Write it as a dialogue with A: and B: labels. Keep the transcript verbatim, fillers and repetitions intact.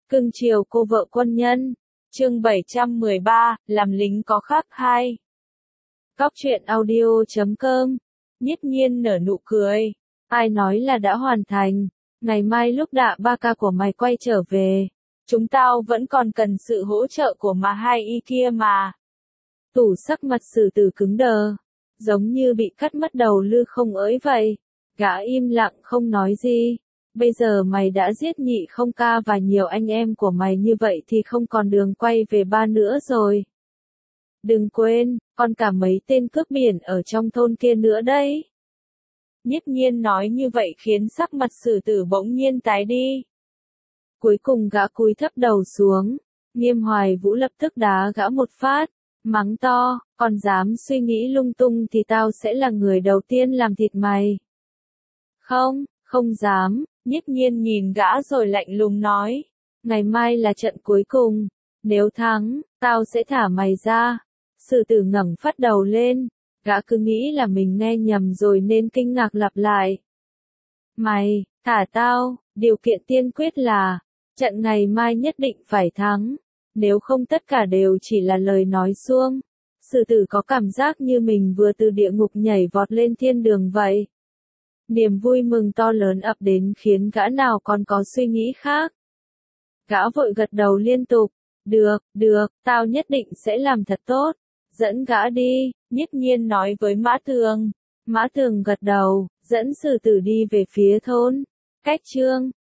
A: Cưng chiều cô vợ quân nhân. Chương bảy trăm mười ba, làm lính có khác hai. Góc truyện audio chấm com. Nhiếp Nhiên nở nụ cười. Ai nói là đã hoàn thành. Ngày mai lúc đạ ba ca của mày quay trở về, chúng tao vẫn còn cần sự hỗ trợ của mà hai y kia mà. Tủ sắc mặt Sử Tử cứng đờ, giống như bị cắt mất đầu lư không ới vậy. Gã im lặng không nói gì. Bây giờ mày đã giết Nhị Không Ca và nhiều anh em của mày như vậy thì không còn đường quay về ba nữa rồi. Đừng quên, còn cả mấy tên cướp biển ở trong thôn kia nữa đấy. Nhiếp Nhiên nói như vậy khiến sắc mặt Sử Tử bỗng nhiên tái đi. Cuối cùng gã cúi thấp đầu xuống, Nghiêm Hoài Vũ lập tức đá gã một phát, mắng to, còn dám suy nghĩ lung tung thì tao sẽ là người đầu tiên làm thịt mày. Không, không dám. Nhiếp Nhiên nhìn gã rồi lạnh lùng nói, ngày mai là trận cuối cùng, nếu thắng, tao sẽ thả mày ra. Sử Tử ngẩng phát đầu lên, gã cứ nghĩ là mình nghe nhầm rồi nên kinh ngạc lặp lại. Mày, thả tao, điều kiện tiên quyết là, trận ngày mai nhất định phải thắng, nếu không tất cả đều chỉ là lời nói suông. Sử Tử có cảm giác như mình vừa từ địa ngục nhảy vọt lên thiên đường vậy. Niềm vui mừng to lớn ập đến khiến gã nào còn có suy nghĩ khác. Gã vội gật đầu liên tục, được, được, tao nhất định sẽ làm thật tốt, dẫn gã đi. Nhiếp Nhiên nói với Mã Tường. Mã Tường gật đầu, dẫn Sử Tử đi về phía thôn. Cách chương